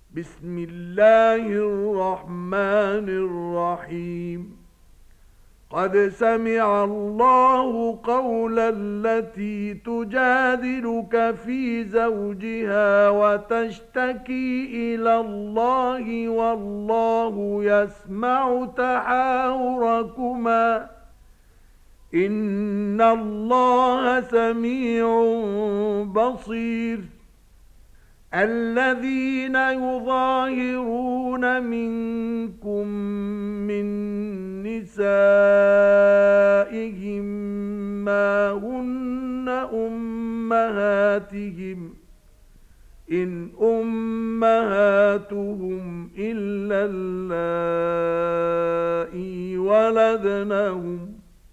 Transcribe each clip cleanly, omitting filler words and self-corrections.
بسم الله الرحمن الرحيم. قد سمع الله قول التي تجادلك في زوجها وتشتكي إلى الله والله يسمع تحاوركما إن الله سميع بصير. الذين يظاهرون منكم من نسائهم ما هن أمهاتهم إن أمهاتهم إلا اللائي ولدنهم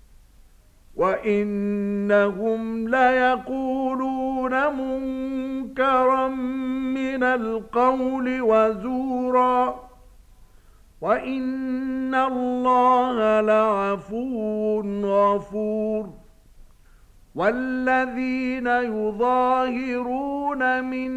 وإنهم ليقولون منكرا من القول وزورا وإن الله لعفو غفور. والذين يظاهرون من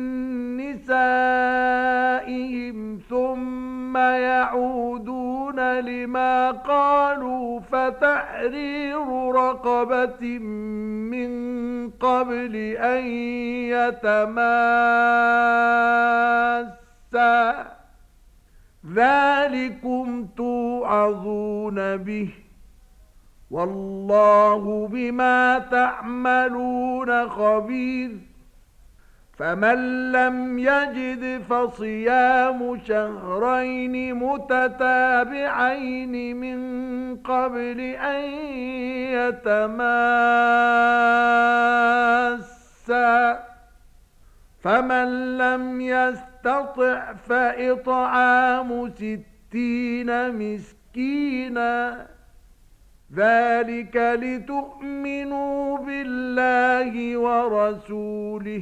نسائهم ثم يعودون لما قالوا فتحرير رقبة من قبل أن يتماسا ذلكم توعظون به والله بما تعملون خبير. فمن لم يجد فصيام شهرين متتابعين من قبل أن يتماسا فمن لم يستطع فإطعام 60 مسكينا ذلك لتؤمنوا بالله ورسوله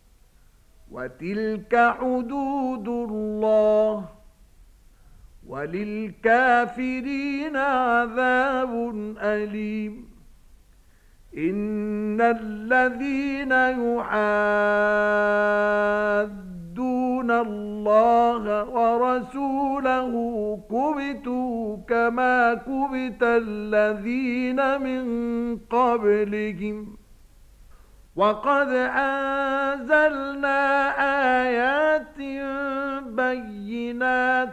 وتلك حدود الله وللكافرين عذاب أليم. إن الذين يحادون الله ورسوله كبتوا كما كبت الذين من قبلهم وقد أنزلنا آيات بينات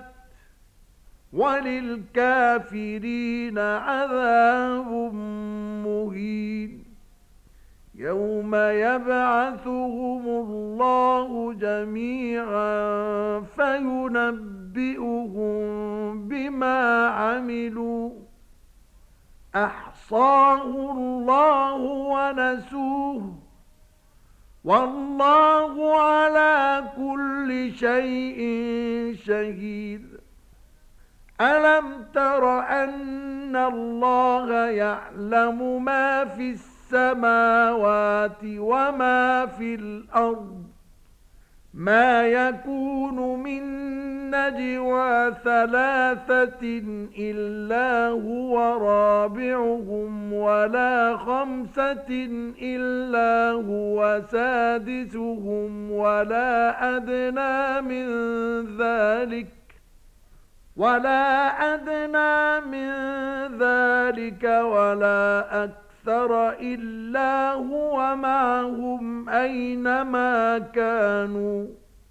وللكافرين عذاب مهين. يوم يبعثهم الله جميعا فينبئهم بما عملوا أحصاه الله ونسوه والله على كل شيء شهيد. ألم تر أن الله يعلم ما في السماوات وما في الأرض ما يكون من نجوى 3 إلا هو رابعهم ولا 5 إلا هو سادسهم ولا أدنى من ذلك ولا أكثر إلا هو معهم أينما كانوا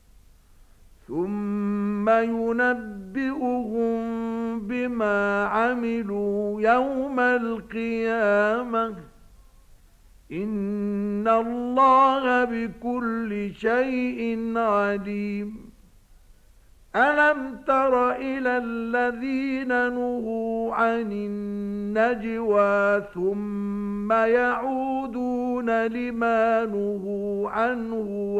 ثم ينبئهم بما عملوا يوم القيامة إن الله بكل شيء عليم. ألم تر إلى الذين نهوا عن النجوى ثم يعودون لما نهوا عنه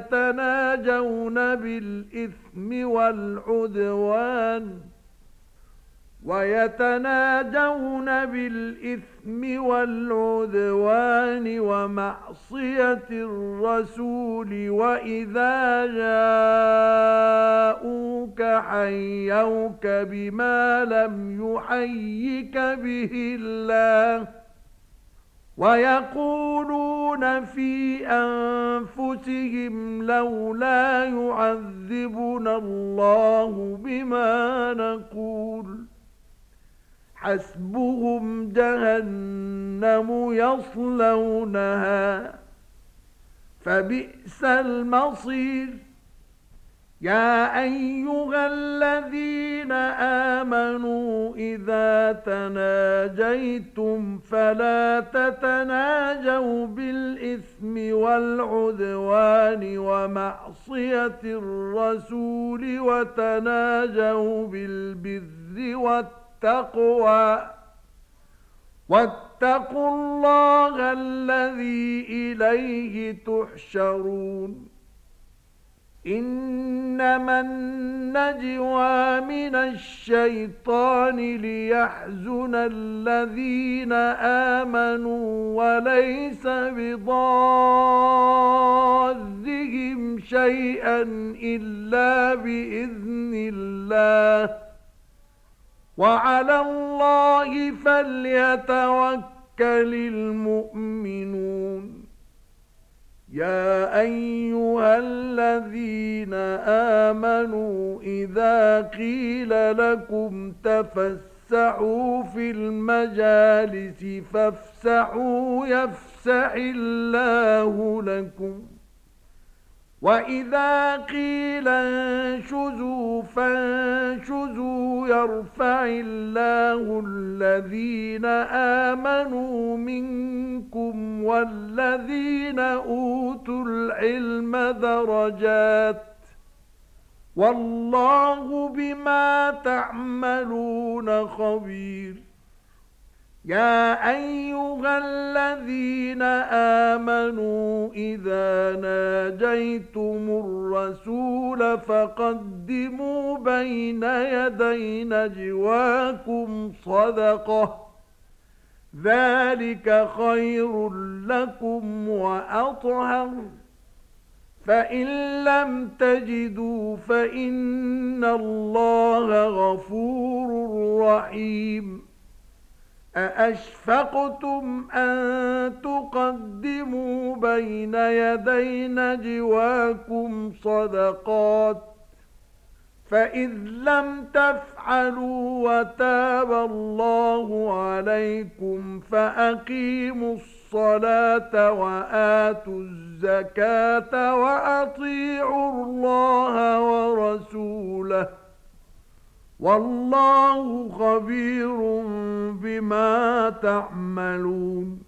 ويتناجون بالإثم ومعصية الرسول وإذا جاءوك حيوك بما لم يحيك به الله ويقولون في أنفسهم لولا يعذبنا الله بما نقول حسبهم جهنم يصلونها فبئس المصير يا أيها الذين آمنوا إذا تناجيتم فلا تتناجوا بالإثم والعدوان ومعصية الرسول وتناجوا بالبر والتقوى واتقوا الله الذي إليه تحشرون إنما النجوى من الشيطان ليحزن الذين آمنوا وليس بضارهم شيئا إلا بإذن الله وعلى الله فليتوكل المؤمنون يا أيها الذين آمنوا إذا قيل لكم تفسحوا في المجالس فافسحوا يفسح الله لكم وإذا قيل انشزوا فانشزوا يرفع الله الذين آمنوا منكم والذين أوتوا العلم درجات والله بما تعملون خبير يا أيها الذين آمنوا إذا ناجيتم الرسول فقدموا بين يدي نجواكم صدقة ذلك خير لكم وأطهر فإن لم تجدوا فإن الله غفور رحيم أأشفقتم أن تقدموا بين يدي نجواكم صدقات فإذ لم تفعلوا وتاب الله عليكم فأقيموا الصلاة وآتوا الزكاة وأطيعوا الله ورسوله والله خبير بما تعملون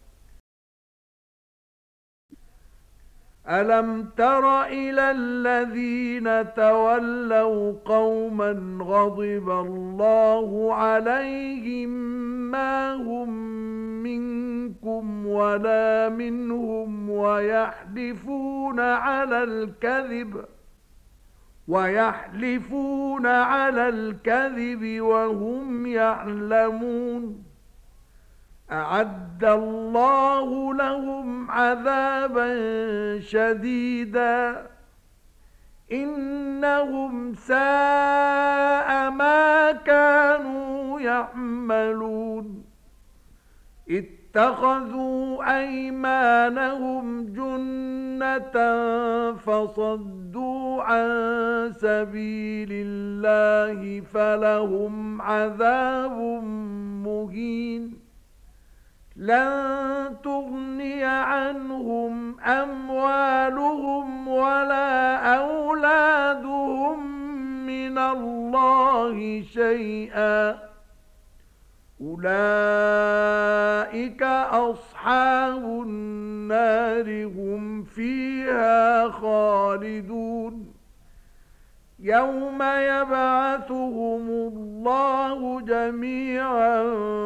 ألم تر إلى الذين تولوا قوما غضب الله عليهم ما هم منكم ولا منهم ويحلفون على الكذب وهم يعلمون أعد الله لهم عذابا شديدا إنهم ساء ما كانوا يعملون اتخذوا أيمانهم جنة فصدوا عن سبيل الله فلهم عذاب مهين لن تغني عنهم أموالهم ولا أولادهم من الله شيئا أولئك أصحاب النار هم فيها خالدون يوم يبعثهم الله جميعا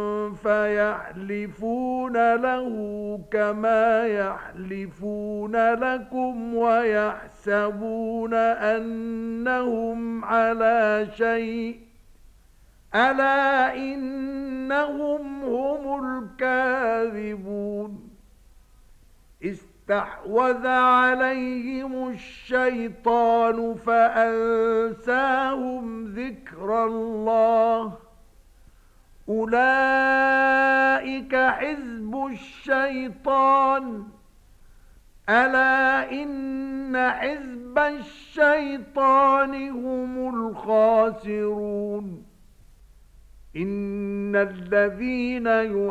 فيحلفون له كما يحلفون لكم ويحسبون أنهم على شيء ألا إنهم هم الكاذبون استحوذ عليهم الشيطان فأنساهم ذكر الله أولئك حزب الشيطان ألا إن حزب الشيطان هم الخاسرون إن الذين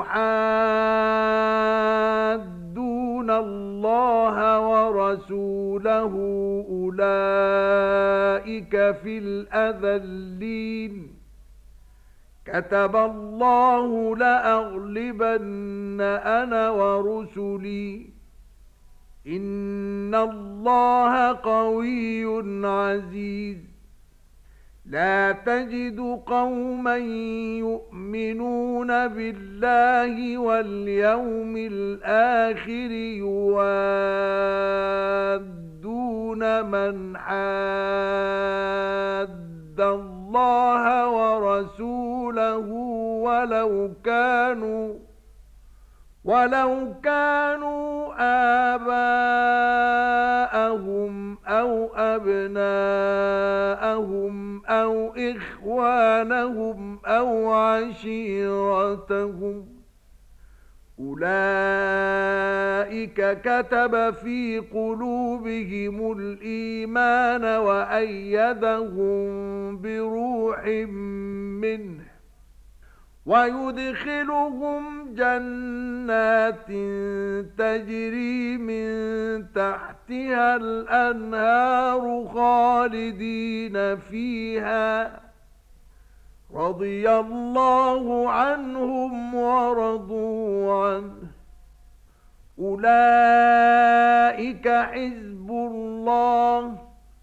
يحادون الله ورسوله أولئك في الأذلين كتب الله لأغلبن أنا ورسلي إن الله قوي عزيز لا تجد قوما يؤمنون بالله واليوم الآخر يوادون من حاد الله ورسوله ولو كانوا آباءهم أو أبناءهم أو إخوانهم أو عشيرتهم أولئك كتب في قلوبهم الإيمان وأيدهم بروح منه ويدخلهم جنات تجري من تحتها الأنهار خالدين فيها رضي الله عنهم ورضوا عنه أولئك حزب الله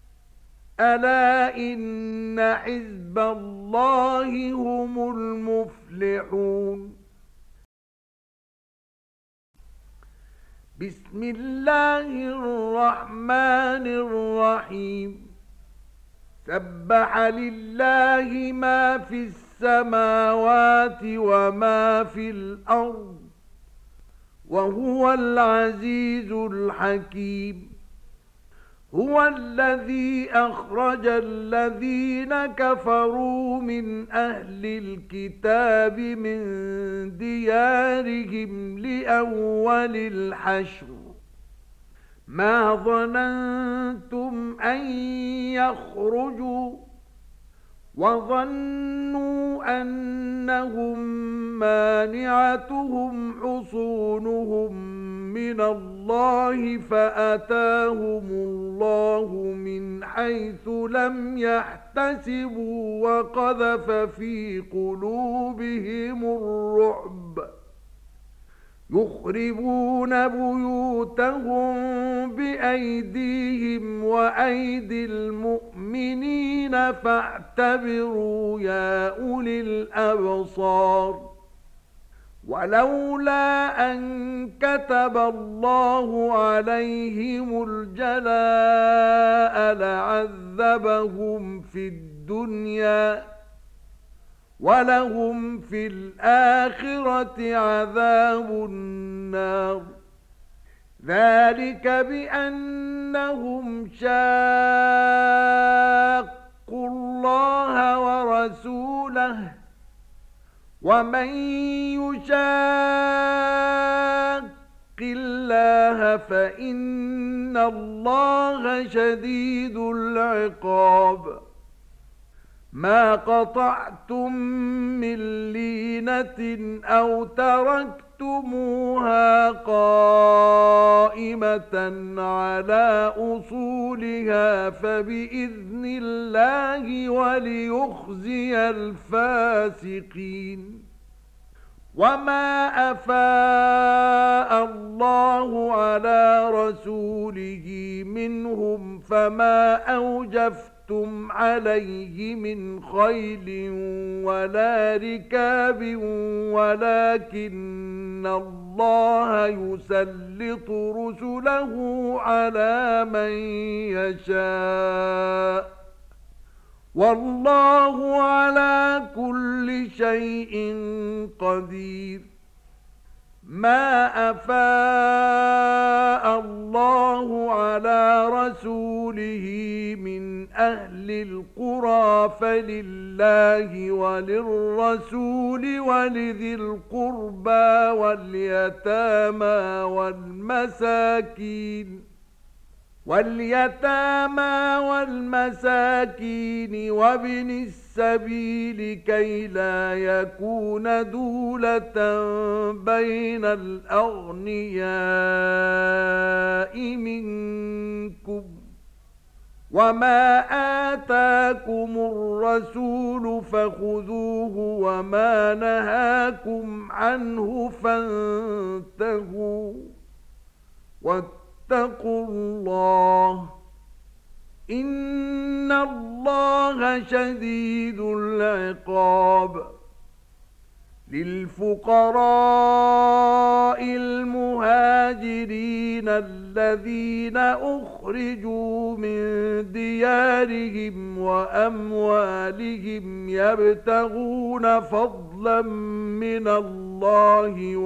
ألا إن حزب الله هم المفلحون بسم الله الرحمن الرحيم سبح لله ما في السماوات وما في الأرض وهو العزيز الحكيم هو الذي أخرج الذين كفروا من أهل الكتاب من ديارهم لأول الحشر ما ظننتم أن يخرجوا وظنوا أنهم مانعتهم حصونهم من الله فأتاهم الله من حيث لم يحتسبوا وقذف في قلوبهم الرعب يخربون بيوتهم بأيديهم وأيدي المؤمنين فاعتبروا يا أولي الأبصار ولولا أن كتب الله عليهم الجلاء لعذبهم في الدنيا ولهم في الآخرة عذاب النار ذلك بأنهم شاقوا الله ورسوله ومن يشاق الله فإن الله شديد العقاب ما قطعتم من لينة أو تركتموها قائمة على أصولها فبإذن الله وليخزي الفاسقين وما أفاء الله على رسوله منهم فما أوجفتم عليه من خيل ولا ركاب ولكن الله يسلط رسله على من يشاء والله على كل شيء قدير ما أفاء الله على رسوله من أهل القرى فلله وللرسول ولذي القربى واليتامى والمساكين وابن السبيل كي لا يكون دولة بين الأغنياء منكم وما آتاكم الرسول فخذوه وما نهاكم عنه فانتهوا واتقوا الله إن الله شديد العقاب للفقراء المهاجرين الذين أخرجوا من ديارهم وأموالهم يبتغون فضلا من الله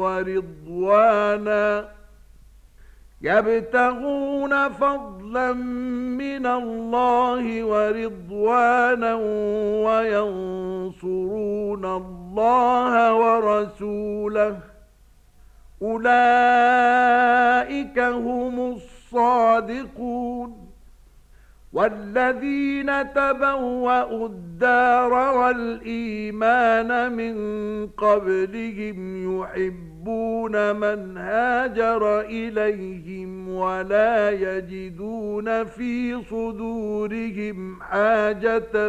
ورضوانا وينصرون الله ورسوله أولئك هم الصادقون والذين تبوأوا الدار والإيمان من قبلهم يحبون من هاجر إليهم ولا يجدون في صدورهم حاجة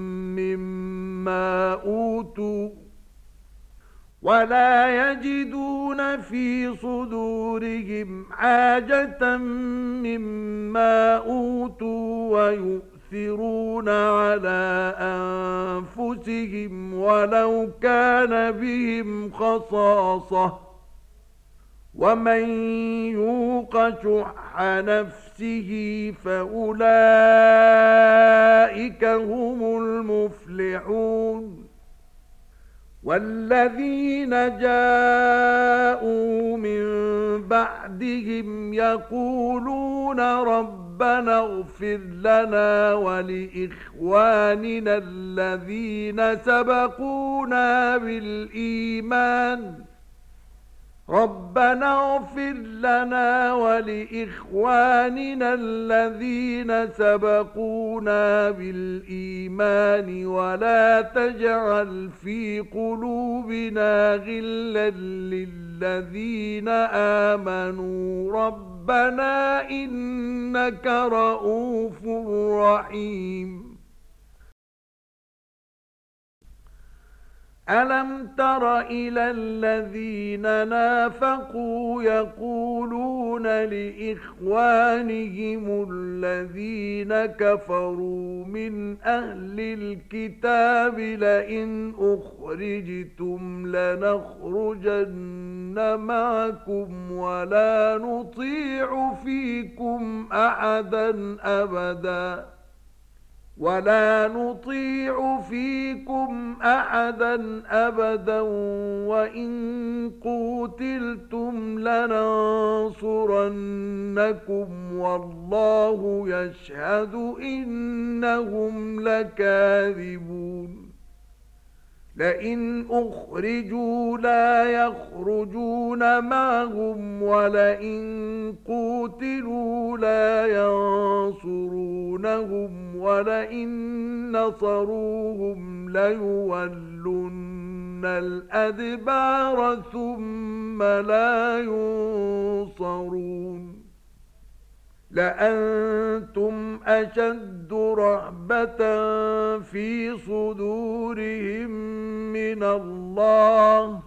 مما أوتوا ويؤثرون على أنفسهم ولو كان بهم خصاصة ومن يوق شح نفسه فأولئك هم المفلحون والذين جاءوا من بعدهم يقولون ربنا اغفر لنا ولإخواننا الذين سبقونا بالإيمان ولا تجعل في قلوبنا غلا للذين آمنوا ربنا إنك رؤوف رحيم ألم تر إلى الذين نافقوا يقولون لإخوانهم الذين كفروا من أهل الكتاب لئن أخرجتم لنخرجن معكم ولا نطيع فيكم أحدا أبدا وإن قوتلتم لننصرنكم والله يشهد إنهم لكاذبون لئن أخرجوا لا يخرجون معهم ولئن قوتلوا لا ينصرونهم ولئن نصروهم ليولن الأدبار ثم لا ينصرون لأنتم أشد رهبة في صدورهم من الله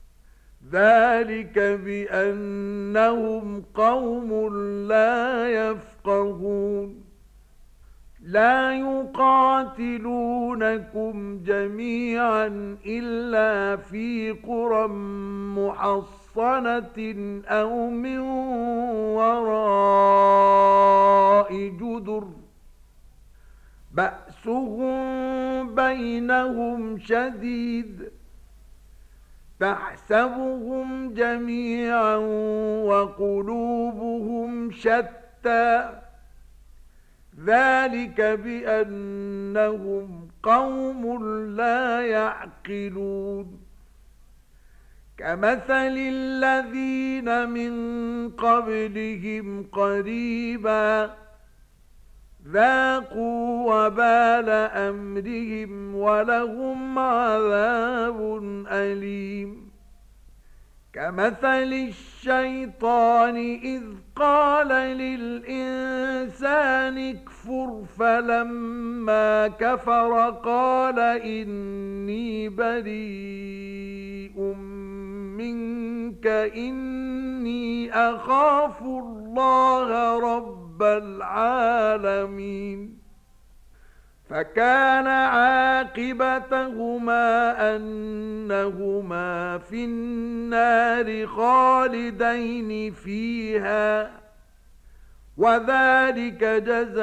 ذلك بأنهم قوم لا يفقهون لا يقاتلونكم جميعا إلا في قرى محصنة أو من وراء جدر بأسهم بينهم شديد تحسبهم جميعا وقلوبهم شتى ذلك بأنهم قوم لا يعقلون كمثل الذين من قبلهم قريبا ذاقوا وبال أمرهم ولهم عذاب أليم كمثل الشيطان إذ قال للإنسان اكفر فلما كفر قال إني بريء منك إني أخاف الله رب العالمين فكان عاقبتهما أنهما في النار خالدين فيها وذلك جزاء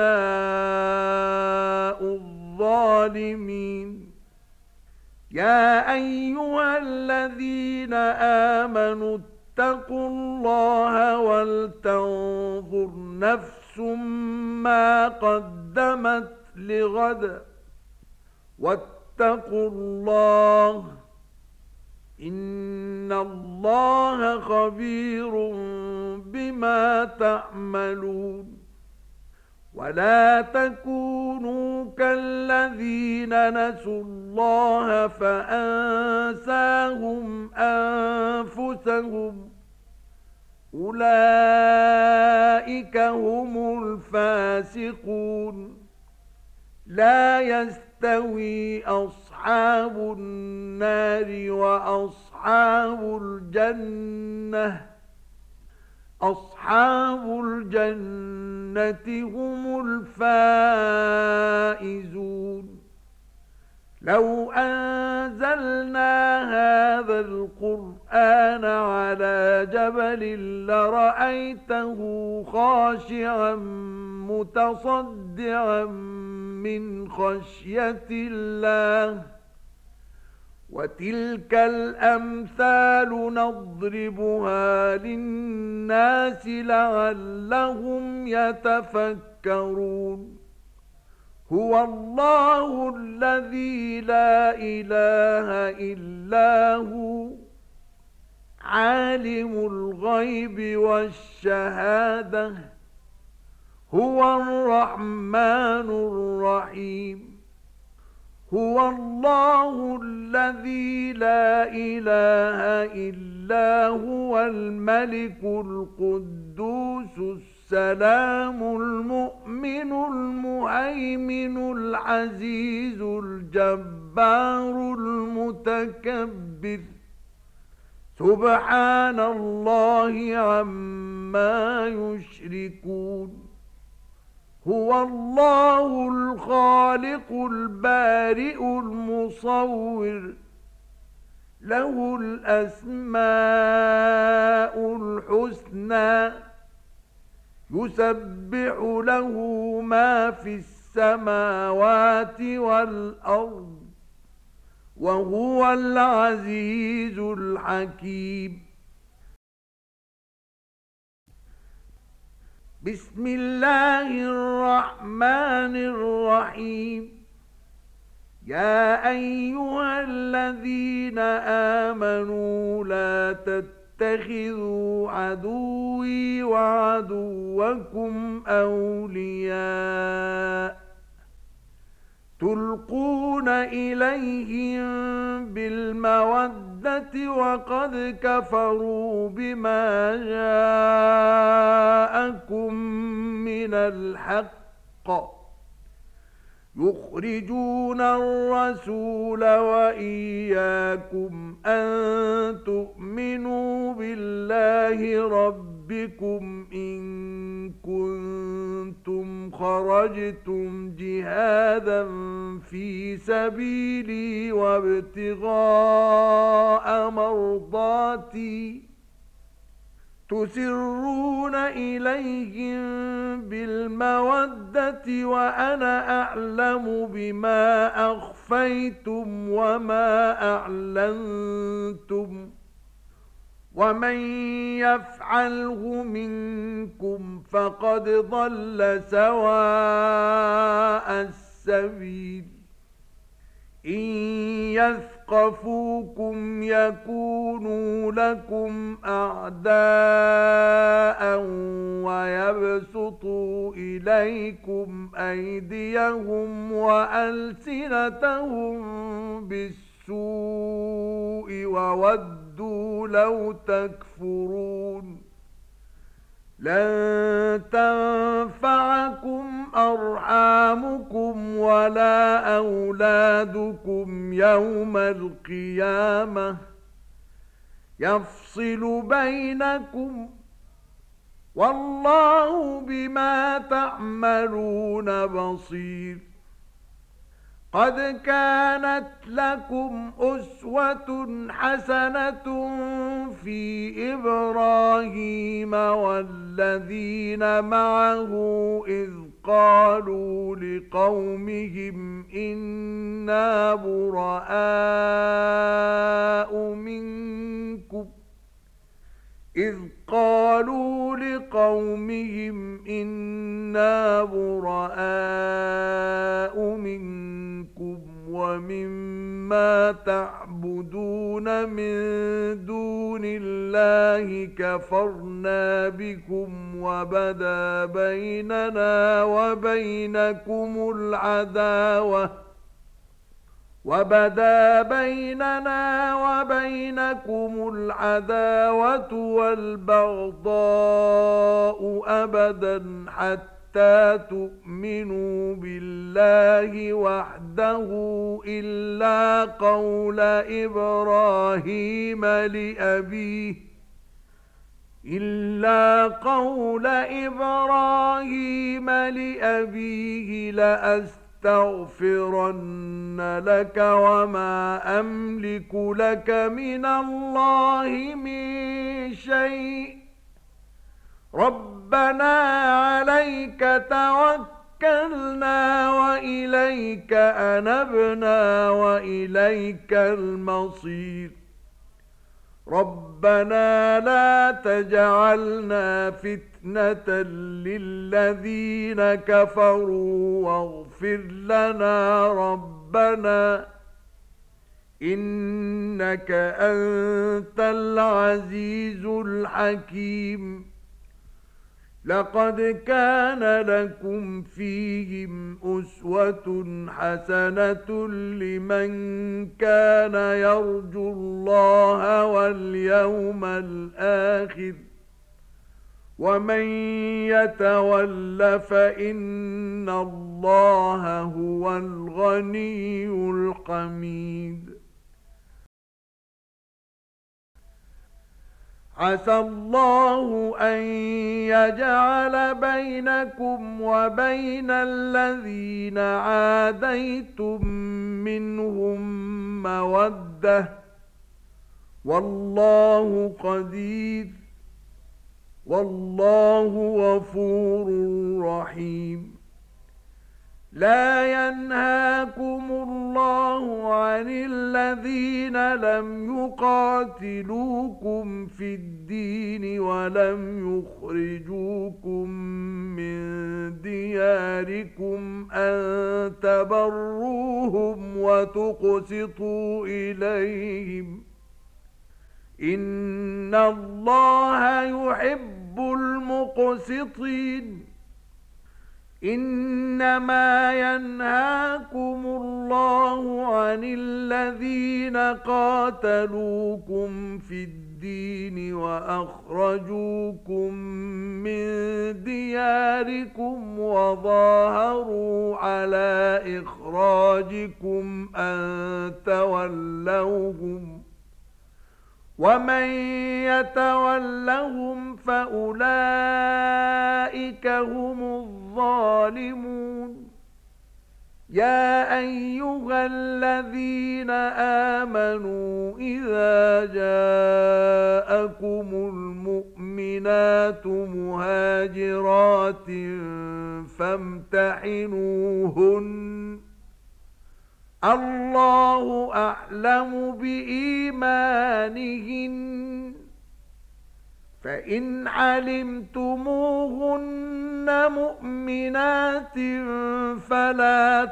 الظالمين يا أيها الذين آمنوا اتقوا الله ولتنظر نفس ما قدمت لغد واتقوا الله إن الله خبير بما تعملون ولا تكونوا كالذين نسوا الله فأنساهم أنفسهم أولئك هم الفاسقون لا يستوي أصحاب النار وأصحاب الجنة أصحاب الجنة هم الفائزون لو أنزلنا هذا القرآن على جبل لرأيته خاشعا متصدعا من خشية الله وتلك الأمثال نضربها للناس لعلهم يتفكرون هو الله الذي لا إله إلا هو عالم الغيب والشهادة هو الرحمن الرحيم هو الله الذي لا إله إلا هو الملك القدوس السلام المؤمن المهيمن العزيز الجبار المتكبر سبحان الله عما يشركون هو الله الخالق البارئ المصور له الأسماء الحسنى يسبح له ما في السماوات والأرض وهو العزيز الحكيم بسم الله الرحمن الرحيم يا أيها الذين آمنوا لا تتخذوا عدوي وعدوكم أولياء تلقون إليهم بالمودة وقد كفروا بما جاءكم من الحق يخرجون الرسول وإياكم أن تؤمنوا بالله ربكم إن كنتم خرجتم جهادا في سبيلي وابتغاء مرضاتي تسرون إليهم بالمودة وأنا أعلم بما أخفيتم وما أعلنتم ومن يفعله منكم فقد ضل سواء السبيل إن يثقفوكم يكونوا لكم أعداء ويبسطوا إليكم أيديهم وألسنتهم بالسوء وودوا لو تكفرون لن تنفعكم أرحامكم ولا أولادكم يوم القيامة يفصل بينكم والله بما تعملون بصير قد كانت لكم أسوة حسنة في إبراهيم والذين معه إذ قالوا لقومهم إنا براء منكم ومما تعبدون من دون الله كفرنا بكم وبدا بيننا وبينكم العداوة والبغضاء أبدا حتى تؤمنوا بالله وحده إلا قول إبراهيم لأبيه لأستغفرن لك وما أملك لك من الله من شيء ربنا عليك توكلنا وإليك أنبنا وإليك المصير ربنا لا تجعلنا فتنة للذين كفروا واغفر لنا ربنا إنك أنت العزيز الحكيم لقد كان لكم فيهم أسوة حسنة لمن كان يرجو الله واليوم الآخر ومن يتول فإن الله هو الغني الحميد عسى الله أن يجعل بينكم وبين الذين عاديتم منهم مودة والله قدير والله غفور رحيم لا ينهاكم الله عن الذين لم يقاتلوكم في الدين ولم يخرجوكم من دياركم أن تبروهم وتقسطوا إليهم إن الله يحب المقسطين إنما ينهاكم الله عن الذين قاتلوكم في الدين وأخرجوكم من دياركم وظاهروا على إخراجكم أن تولوهم ومن يتولهم فأولئك هم الظالمون يا أيها الذين آمنوا إذا جاءكم المؤمنات مهاجرات فامتحنوهن الله أعلم بإيمانهن فإن علمتموهن مؤمنات فلا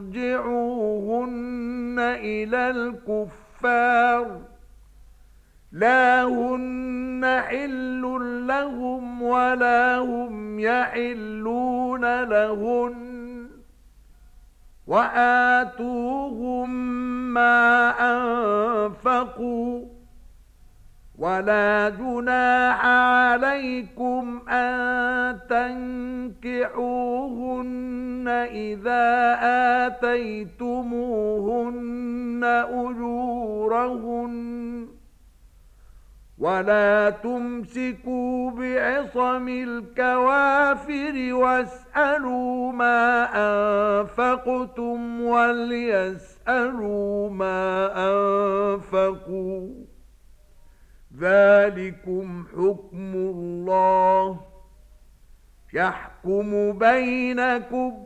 ترجعوهن إلى الكفار لا هن حل لهم ولا هم يحلون لهن وآتوهم ما أنفقوا ولا جناح عليكم أن تنكحوهن إذا آتيتموهن أجورهن ولا تمسكوا بعصم الكوافر واسألوا ما أنفقتم وليسألوا ما أنفقوا ذلكم حكم الله يحكم بينكم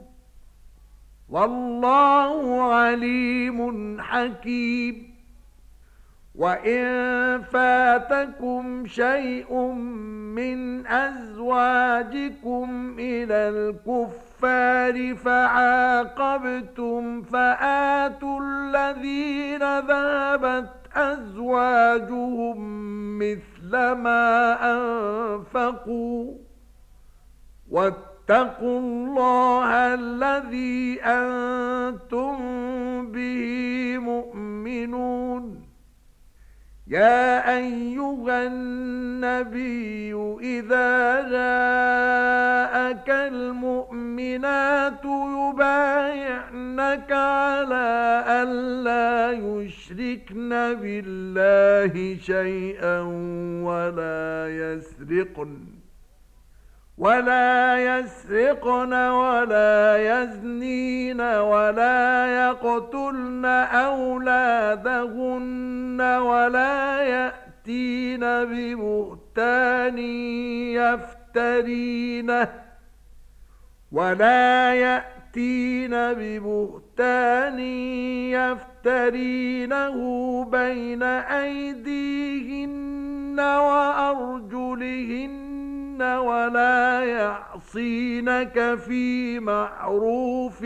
والله عليم حكيم وإن فاتكم شيء من أزواجكم إلى الكفار فعاقبتم فآتوا الذين ذهبت أزواجهم مثل ما أنفقوا واتقوا الله الذي أنتم به مؤمنون يا أيها النبي إذا جاءك المؤمنات يبايعنك على ألا يشركن بالله شيئا ولا يسرقن ولا يزنين ولا يقتلن أولادهن ولا يأتين ببهتان يفترينه بين أيديهن وأرجلهن ولا يعصينك في معروف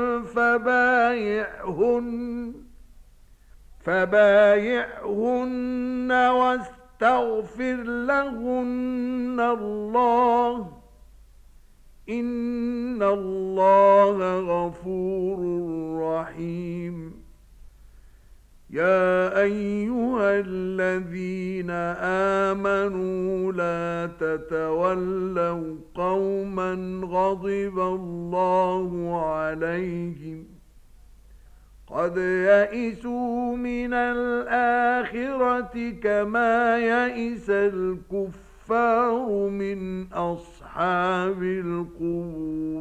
فبايعهن واستغفر لهن الله إن الله غفور رحيم يا أيها الذين آمنوا لا تتولوا قوما غضب الله عليهم قد يئسوا من الآخرة كما يئس الكفار من أصحاب القبور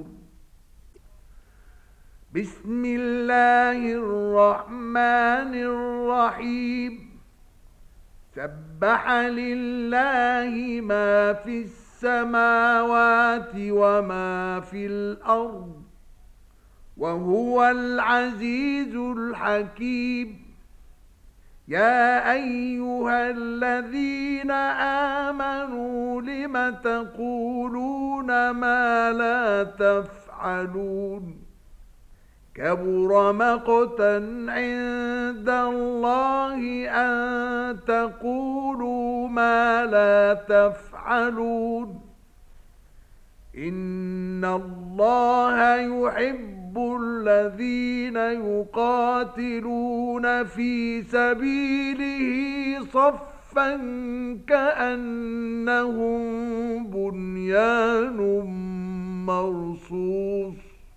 بسم الله الرحمن الرحيم سبح لله ما في السماوات وما في الأرض وهو العزيز الحكيم يا أيها الذين آمنوا لم تقولون ما لا تفعلون كبر مقتا عند الله أن تقولوا ما لا تفعلون إن الله يحب الذين يقاتلون في سبيله صفا كأنهم بنيان مرصوص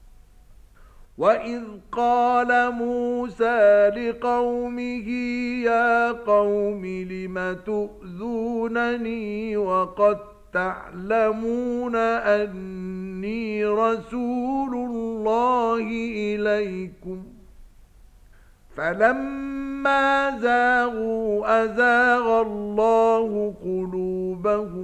وإذ قال موسى لقومه يا قوم لم تؤذونني وقد تعلمون أني رسول الله إليكم فلما زاغوا أزاغ الله قلوبهم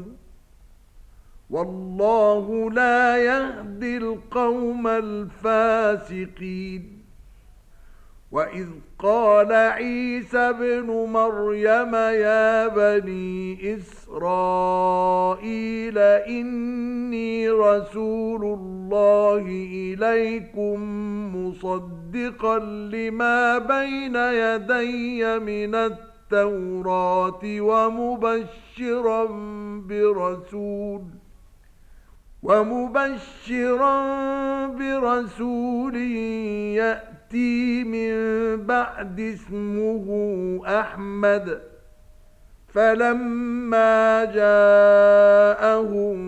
والله لا يهدي القوم الفاسقين وإذ قال عيسى ابن مريم يا بني إسرائيل إني رسول الله إليكم مصدقا لما بين يدي من التوراة ومبشرا برسول يأتي من بعد اسمه أحمد فلما جاءهم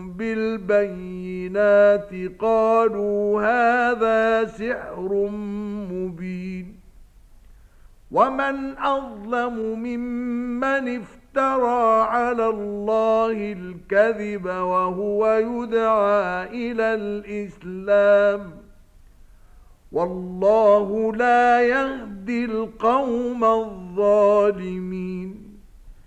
بالبينات قالوا هذا سحر مبين ومن أظلم ممن افترى على الله الكذب وهو يدعى إلى الإسلام والله لا يهدي القوم الظالمين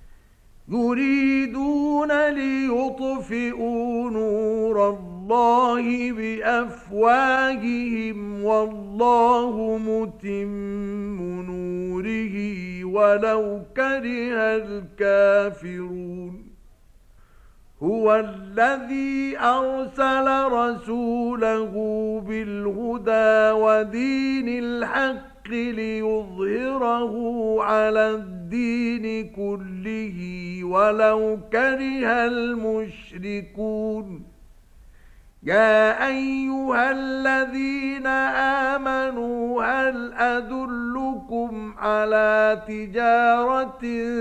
يريدون ليطفئوا نور الله بأفواههم والله متم نوره ولو كره الكافرون هو الذي أرسل رسوله بالهدى ودين الحق ليظهره على الدين كله ولو كره المشركون يا أيها الذين آمنوا هل أدلكم على تجارة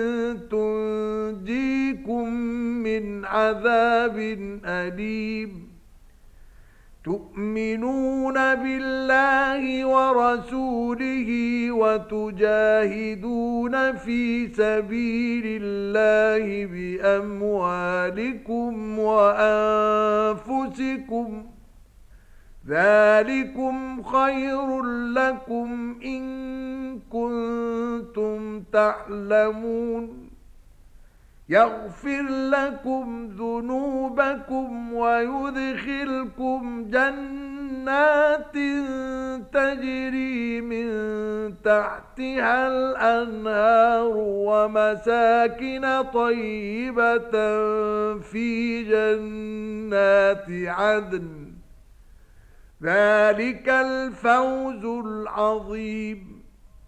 تنجيكم من عذاب أليم تؤمنون بالله ورسوله وتجاهدون في سبيل الله بأموالكم وأنفسكم ذلكم خير لكم إن كنتم تعلمون يغفر لكم ذنوبكم ويدخلكم جنات تجري من تحتها الأنهار ومساكن طيبة في جنات عدن ذلك الفوز العظيم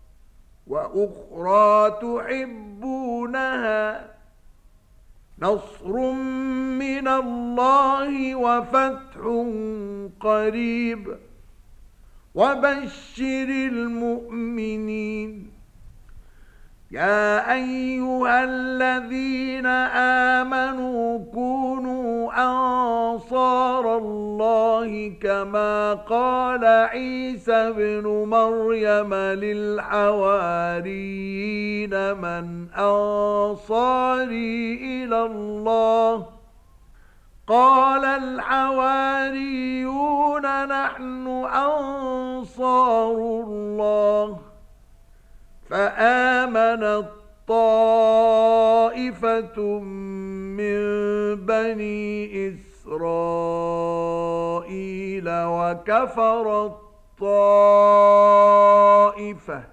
وأخرى تحبونها نصر من الله وفتح قريب وبشر المؤمنين يا أيها الذين آمنوا كونوا أنصار الله كما قال عيسى بن مريم للحواريين من أنصاري إلى الله قال الحواريون نحن أنصار الله فآمنت طائفة من بني إسرائيل وكفرت طائفة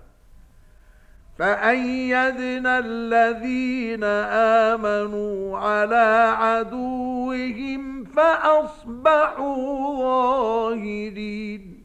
فأيدنا الذين آمنوا على عدوهم فأصبحوا ظاهرين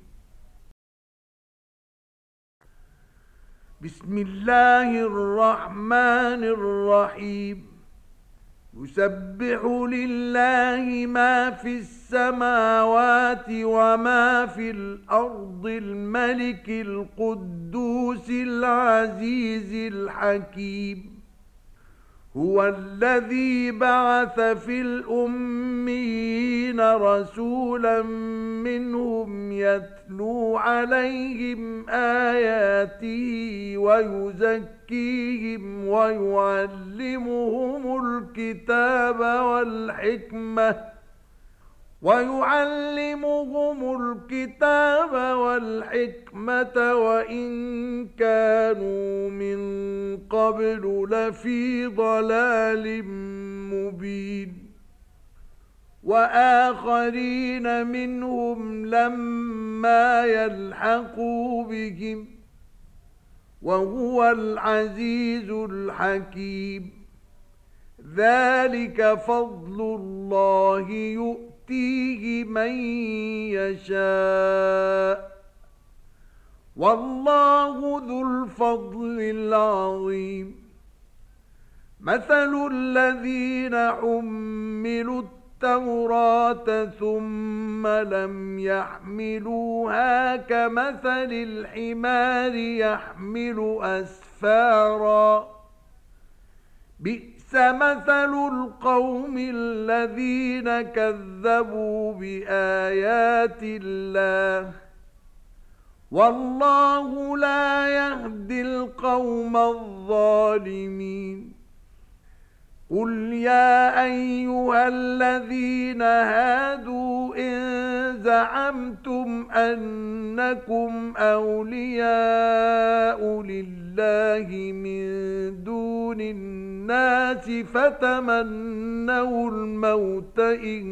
بسم الله الرحمن الرحيم يسبح لله ما في السماوات وما في الأرض الملك القدوس العزيز الحكيم هو الذي بعث في الأميين رسولا منهم يتلو عليهم آياته ويزكيهم ويعلمهم الكتاب والحكمة وإن كانوا من قبل لفي ضلال مبين وآخرين منهم لما يلحقوا بهم وهو العزيز الحكيم ذلك فضل الله يؤتيه من يشاء والله ذو الفضل العظيم مثل الذين حملوا التوراة ثم لم يحملوها كمثل الحمار يحمل أسفارا بئس مثل القوم الذين كذبوا بآيات الله والله لا يهدي القوم الظالمين قل يا أيها الذين هادوا إن زعمتم أنكم أولياء لله من دون الناس فتمنوا الموت إن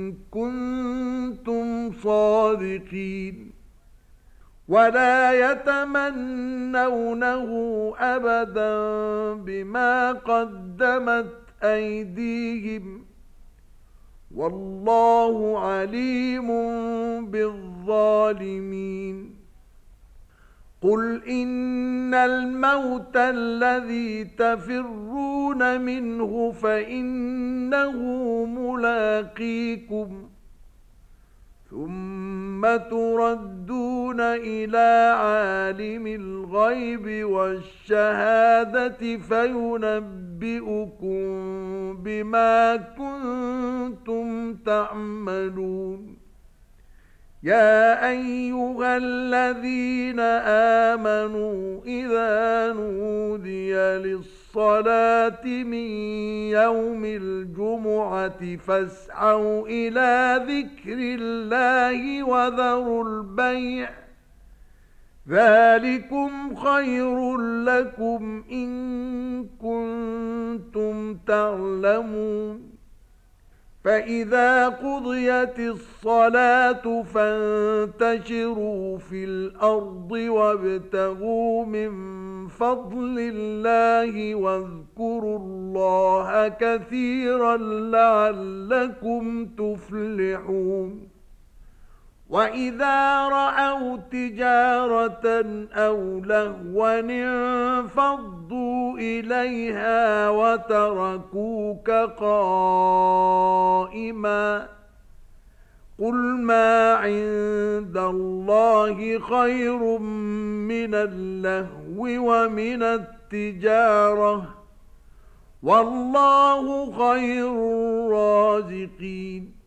كنتم صادقين ولا يتمنونه أبدا بما قدمت أيديهم والله عليم بالظالمين قل إن الموت الذي تفرون منه فإنه ملاقيكم ثم تردون إلى عالم الغيب والشهادة فينبئكم بما كنتم تعملون يا أيها الذين آمنوا إذا نودي للصلاة من يوم الجمعة فاسعوا إلى ذكر الله وذروا البيع ذلكم خير لكم إن كنتم تعلمون فإذا قضيت الصلاة فانتشروا في الأرض وابتغوا من فضل الله واذكروا الله كثيرا لعلكم تفلحون وإذا رأوا تجارة أو لهوا انفضوا إليها وتركوك قائما قل ما عند الله خير من اللهو ومن التجارة والله خير الرازقين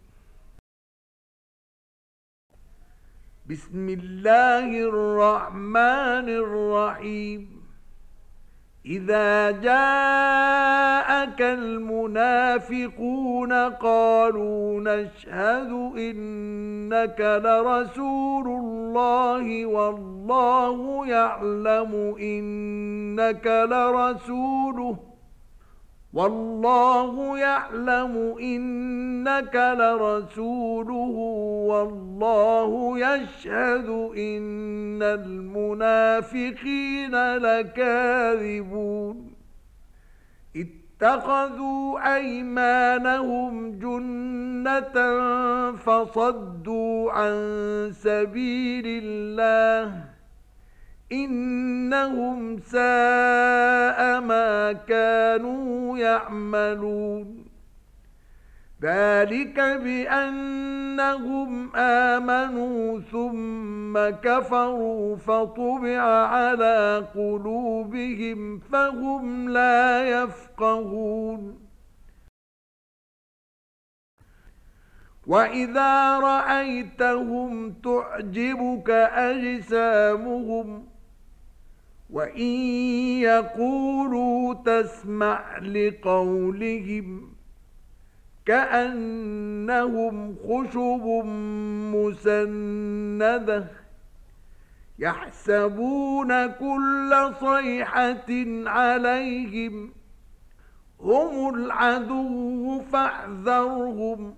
بسم الله الرحمن الرحيم إذا جاءك المنافقون قالوا نشهد إنك لرسول الله والله يعلم إنك لرسوله والله يشهد إن المنافقين لكاذبون اتخذوا أيمانهم جنة فصدوا عن سبيل الله إنهم ساء ما كانوا يعملون ذلك بأنهم آمنوا ثم كفروا فطبع على قلوبهم فهم لا يفقهون وإذا رأيتهم تعجبك أجسامهم وإن يقولوا تسمع لقولهم كأنهم خشب مسندة يحسبون كل صيحة عليهم هم العدو فاحذرهم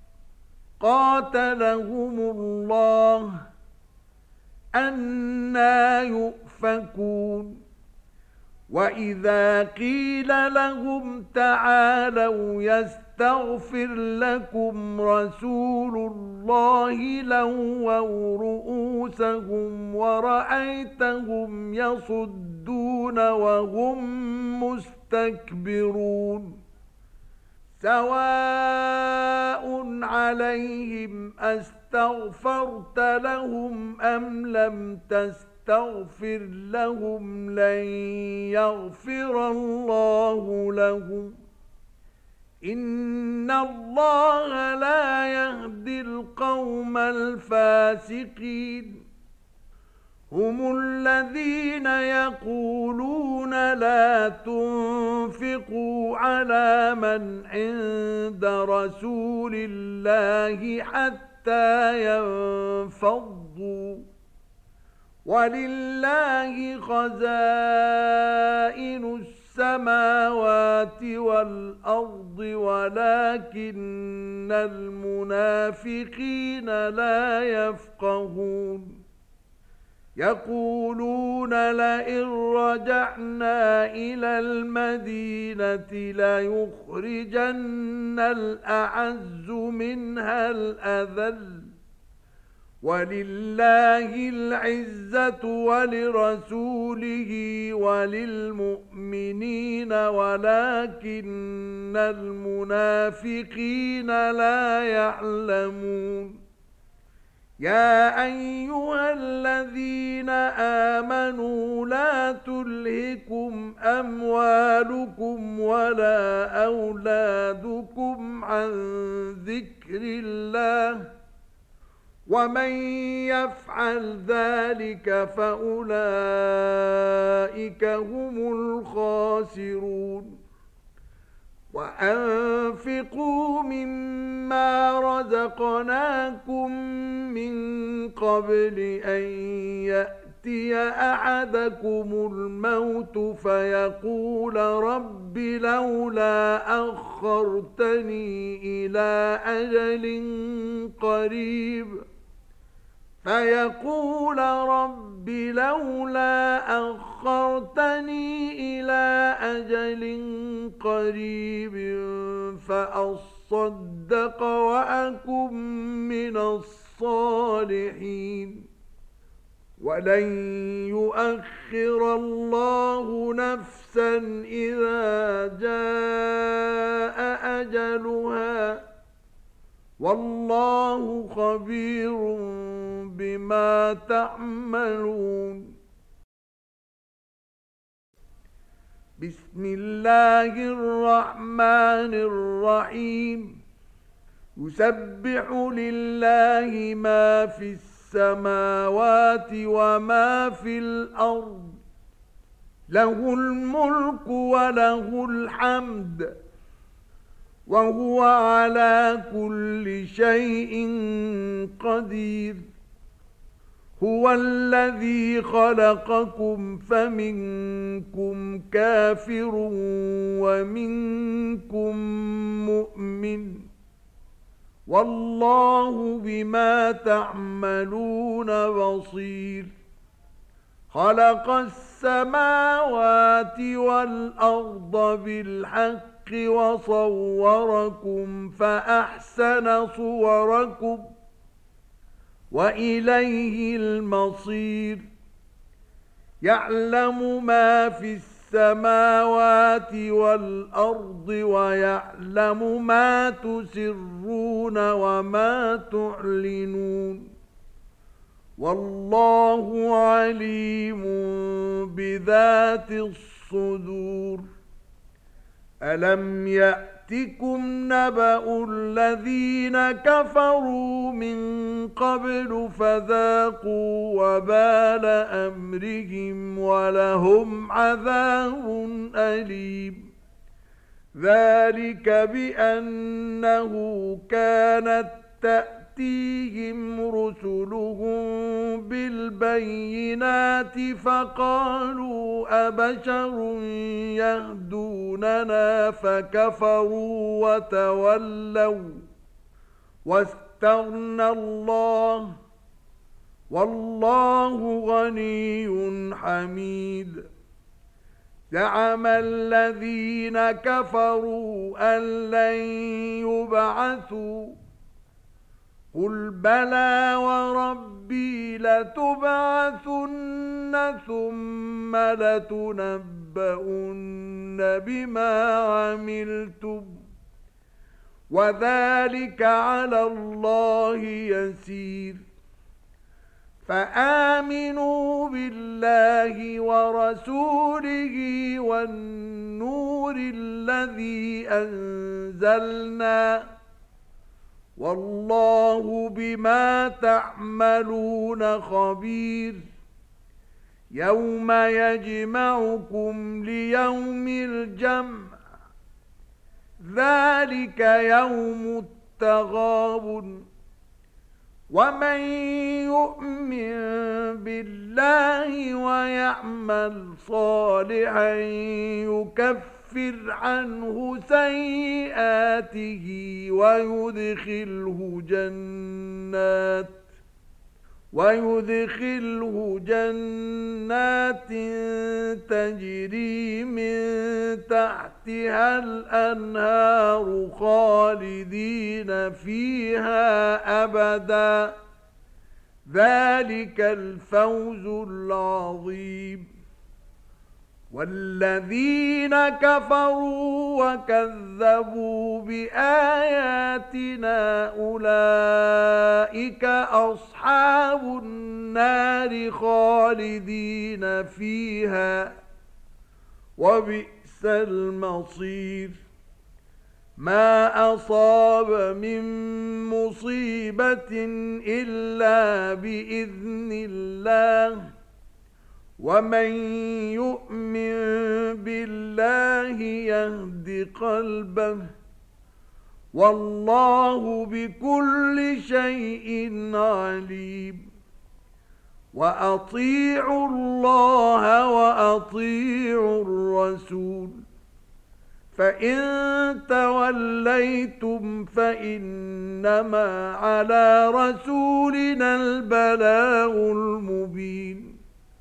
قاتلهم الله أنى يؤفكون وإذا قيل لهم تعالوا يستغفر لكم رسول الله لووا رؤوسهم ورأيتهم يصدون وهم مستكبرون سواء عليهم أستغفرت لهم أم لم تستغفر لهم لن يغفر الله لهم إن الله لا يهدي القوم الفاسقين هم الذين يقولون لا تنفقوا على من عند رسول الله حتى ينفضوا ولله خزائن السماوات والأرض ولكن المنافقين لا يفقهون يقولون لئن رجعنا إلى المدينة ليخرجن الأعز منها الأذل ولله العزة ولرسوله وللمؤمنين ولكن المنافقين لا يعلمون يا أيها الذين آمنوا لا تلهكم أموالكم ولا أولادكم عن ذكر الله ومن يفعل ذلك فأولئك هم الخاسرون وأنفقوا مما رزقناكم من قبل أن يأتي أحدكم الموت فيقول رب لولا أخرتني إلى أجل قريب فيقول رب لولا أخرتني إلى أجل قريب فأصدق وأكن من الصالحين ولن يؤخر الله نفسا إذا جاء أجلها والله خبير بما تعملون بسم الله الرحمن الرحيم يسبح لله ما في السماوات وما في الأرض له الملك وله الحمد وهو على كل شيء قدير هو الذي خلقكم فمنكم كافر ومنكم مؤمن والله بما تعملون بصير خلق السماوات والأرض بالحق وصوركم فأحسن صوركم وإليه المصير يعلم ما في السماوات والأرض ويعلم ما تسرون وما تعلنون والله عليم بذات الصدور ألم يأتكم يأتكم نبأ الذين كفروا من قبل فذاقوا وبال أمرهم ولهم عذاب أليم ذلك بأنه كانت تأتيهم رسلهم بالبينات فقالوا أبشر يهدوننا فكفروا وتولوا واستغنى الله والله غني حميد زعم الذين كفروا أن لن يبعثوا قل بلى وربي لتبعثن ثم لتنبؤن بما عملتم وذلك على الله يسير فآمنوا بالله ورسوله والنور الذي أنزلنا والله بما تعملون خبير يوم يجمعكم ليوم الجمع ذلك يوم التغابن ومن يؤمن بالله ويعمل صالحا يكفر عنه سيئاته ويدخله جنات تجري من تحتها الأنهار خالدين فيها أبدا ذلك الفوز العظيم والذين كفروا وكذبوا بآياتنا أولئك أصحاب النار خالدين فيها وبئس المصير ما أصاب من مصيبة إلا بإذن الله ومن يؤمن بالله يهد قلبه والله بكل شيء عليم وأطيعوا الله وأطيعوا الرسول فإن توليتم فإنما على رسولنا البلاغ المبين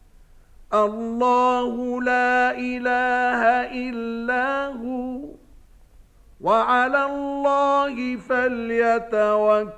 الله لا إله إلا هو وعلى الله فليتوكل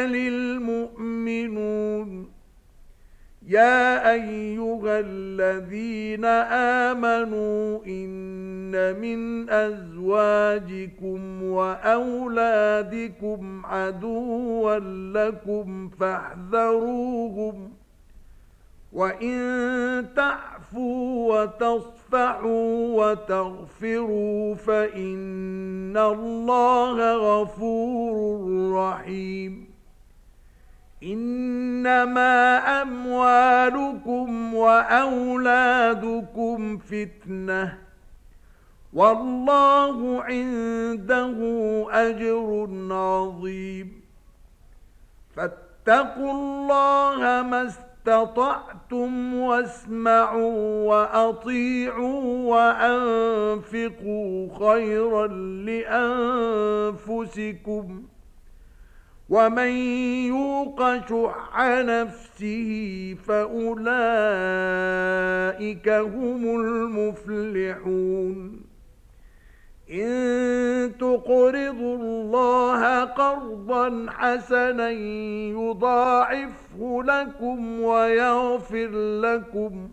المؤمنون يا أيها الذين آمنوا إن من أزواجكم وأولادكم عدوا لكم فاحذروهم وإن تعفوا وتصفحوا وتغفروا فإن الله غفور رحيم إنما أموالكم وأولادكم فتنة والله عنده أجر عظيم فاتقوا الله ما استطعتم واسمعوا وأطيعوا وأنفقوا خيرا لأنفسكم ومن يوق شح نفسه فأولئك هم المفلحون إن تقرضوا الله قرضا حسنا يضاعفه لكم ويغفر لكم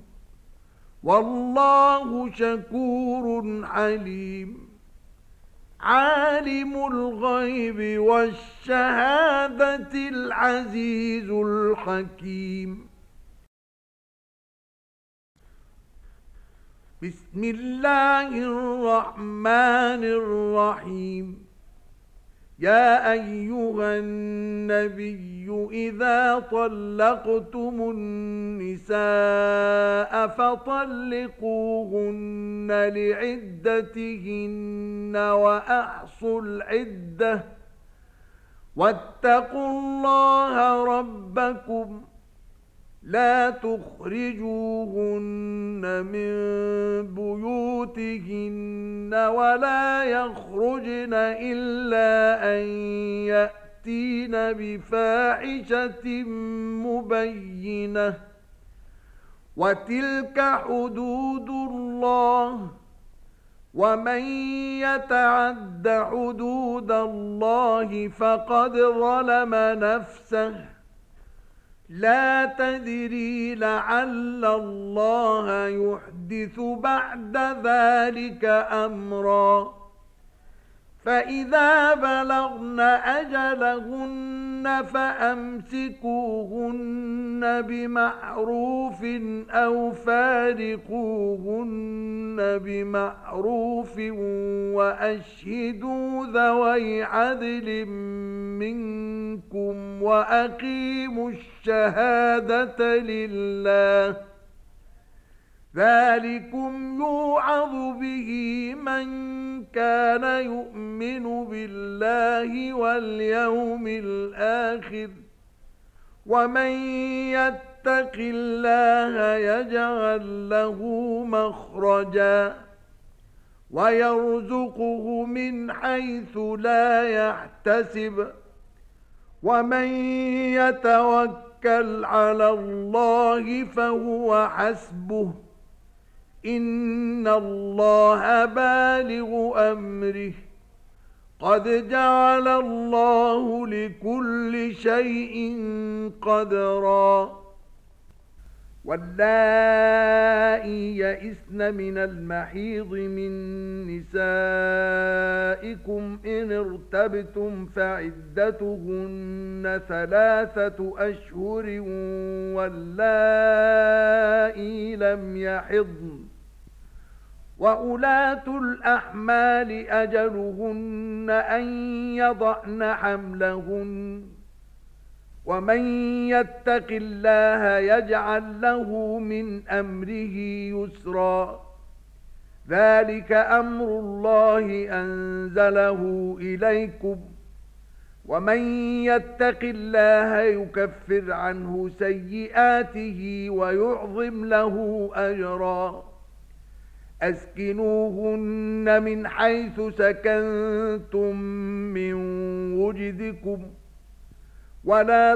والله شكور عليم عالم الغيب والشهادة العزيز الحكيم بسم الله الرحمن الرحيم يا أيها النبي إذا طلقتم النساء فطلقوهن لعدتهن وأحصوا العدة واتقوا الله ربكم لا تخرجوهن من بيوتهن ولا يخرجن إلا أن يأتين بفاحشة مبينة وتلك حدود الله ومن يتعد حدود الله فقد ظلم نفسه لا تدري لعل الله يحدث بعد ذلك أمرا فإذا بلغن أجلهن فأمسكوهن بمعروف أو فارقوهن بمعروف وأشهدوا ذوي عدل منكم وأقيموا الشهادة لله ذلكم يوعظ به من كان يؤمن بالله واليوم الآخر ومن يتق الله يجعل له مخرجا ويرزقه من حيث لا يحتسب ومن يتوكل على الله فهو حسبه إن الله بالغ أمره قد جعل الله لكل شيء قدرا واللائي يئسن من المحيض من نسائكم إن ارتبتم فعدتهن 3 أشهر واللائي لم يحضن وأولاة الأحمال أجلهن أن يضعن حملهن ومن يتق الله يجعل له من أمره يسرا ذلك أمر الله أنزله إليكم ومن يتق الله يكفر عنه سيئاته ويعظم له أجرا أسكنوهن من حيث سكنتم من وجدكم ولا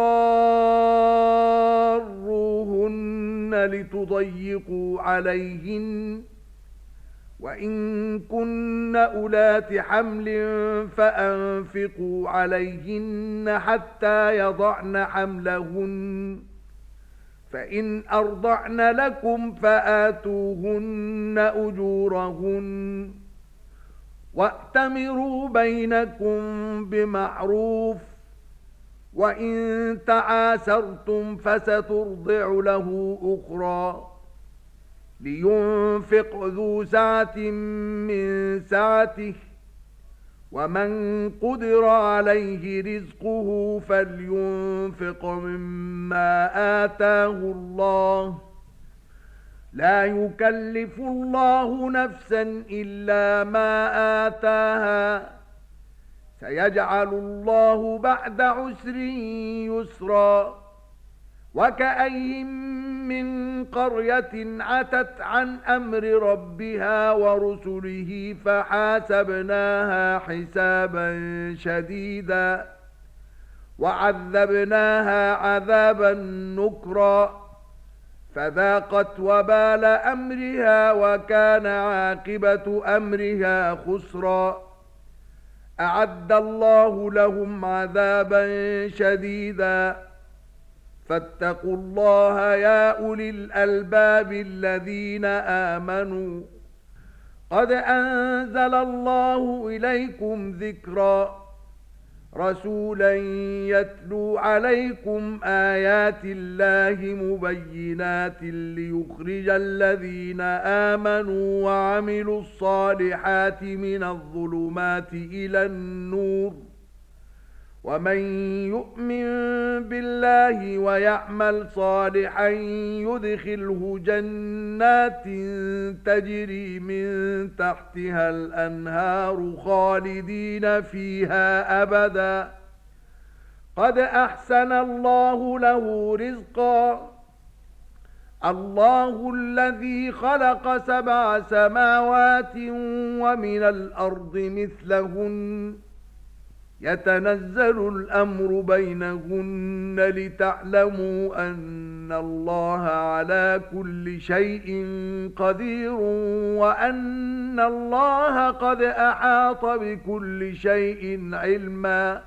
تضاروهن لتضيقوا عليهن وإن كن أولات حمل فأنفقوا عليهن حتى يضعن حملهن فإن أرضعن لكم فآتوهن أجورهن وأتمروا بينكم بمعروف وإن تعاسرتم فسترضع له أخرى لينفق ذو سعة من سعته ومن قدر عليه رزقه فلينفق مما آتاه الله لا يكلف الله نفسا إلا ما آتاها سيجعل الله بعد عسر يسرا وكأين من قرية عتت عن أمر ربها ورسله فحاسبناها حسابا شديدا وعذبناها عذابا نكرا فذاقت وبال أمرها وكان عاقبة أمرها خسرا أعد الله لهم عذابا شديدا فاتقوا الله يا أولي الألباب الذين آمنوا قد أنزل الله إليكم ذكرا رسولا يتلو عليكم آيات الله مبينات ليخرج الذين آمنوا وعملوا الصالحات من الظلمات إلى النور ومن يؤمن بالله ويعمل صالحا يدخله جنات تجري من تحتها الأنهار خالدين فيها أبدا قد أحسن الله له رزقا الله الذي خلق 7 سماوات ومن الأرض مثلهن يتنزل الأمر بينهن لتعلموا أن الله على كل شيء قدير وأن الله قد أحاط بكل شيء علما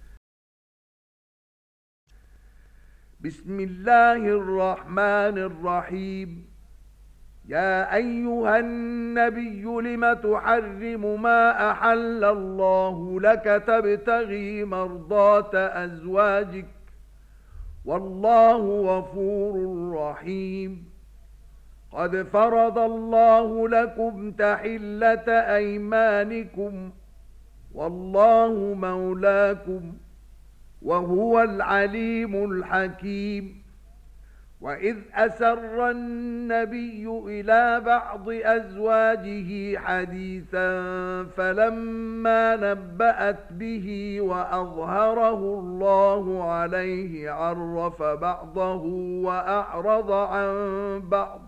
بسم الله الرحمن الرحيم يا أيها النبي لم تحرم ما أحل الله لك تبتغي مرضات أزواجك والله غفور رحيم قد فرض الله لكم تحلة أيمانكم والله مولاكم وهو العليم الحكيم وإذ أسر النبي إلى بعض أزواجه حديثا فلما نبأت به وأظهره الله عليه عرف بعضه وأعرض عن بعض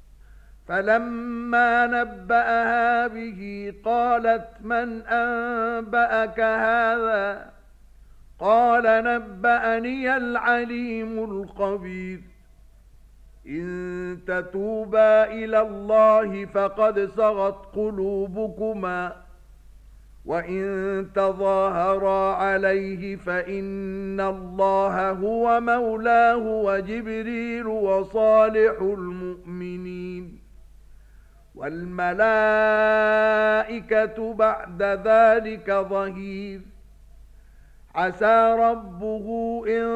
فلما نبأها به قالت من أنبأك هذا قال نبأني العليم الخبير إن تتوبا إلى الله فقد صغت قلوبكما وإن تظاهرا عليه فإن الله هو مولاه وجبريل وصالح المؤمنين والملائكة بعد ذلك ظهير عسى ربه إن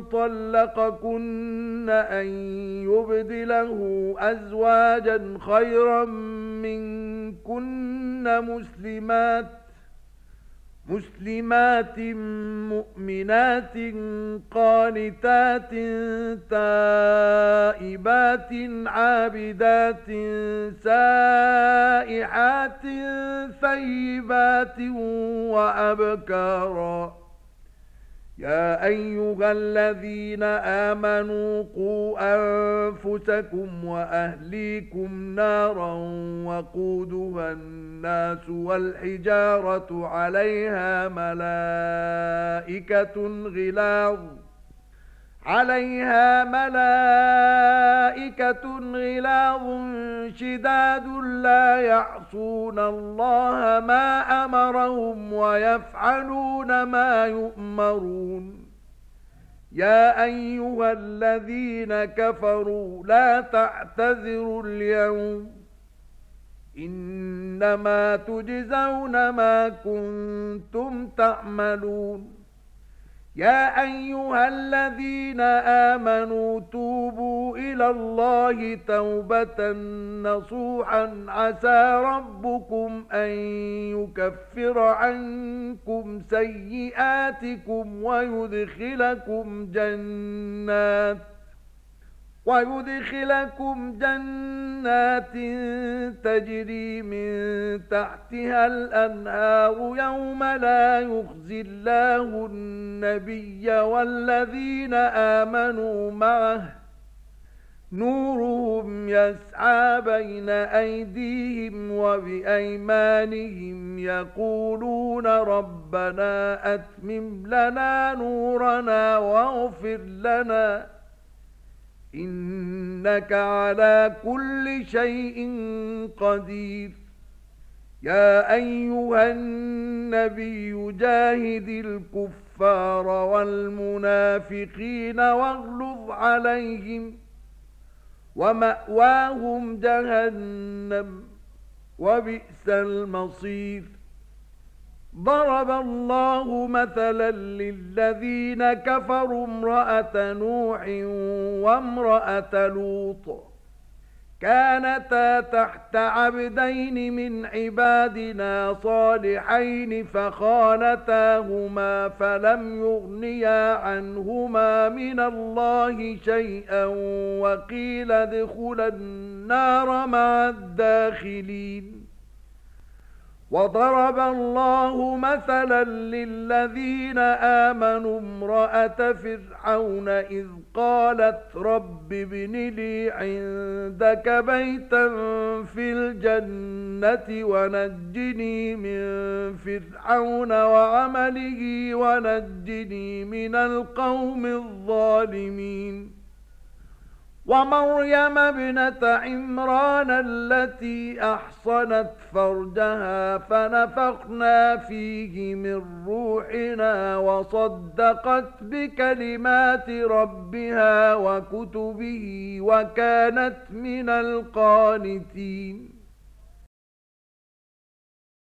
طلقكن أن يبدله أزواجا خيرا منكن مسلمات مؤمنات قانتات تائبات عابدات سائحات ثيبات وأبكارا يا أيها الذين آمنوا قوا أنفسكم وأهليكم نارا وقودها الناس والحجارة عليها ملائكة غلاظ شداد لا يعصون الله ما أمرهم ويفعلون ما يؤمرون يا أيها الذين كفروا لا تعتذروا اليوم إنما تجزون ما كنتم تعملون يا أيها الذين آمنوا توبوا إلى الله توبة نصوحا عسى ربكم أن يكفر عنكم سيئاتكم ويدخلكم جنات تجري من تحتها الأنهار يوم لا يخزي الله النبي والذين آمنوا معه نورهم يسعى بين أيديهم وبأيمانهم يقولون ربنا أتمم لنا نورنا واغفر لنا إنك على كل شيء قدير يا أيها النبي جاهد الكفار والمنافقين واغلظ عليهم ومأواهم جهنم وبئس المصير ضرب الله مثلا للذين كفروا امرأة نوح وامرأة لوط كانتا تحت عبدين من عبادنا صالحين فخانتاهما فلم يغنيا عنهما من الله شيئا وقيل ادخلا النار مع الداخلين. وضرب الله مثلا للذين آمنوا امرأة فرعون إذ قالت رب ابن لي عندك بيتا في الجنة ونجني من فرعون وعمله ونجني من القوم الظالمين. ومريم ابنة عمران التي أحصنت فرجها فنفخنا فيه من روحنا وصدقت بكلمات ربها وكتبه وكانت من القانتين.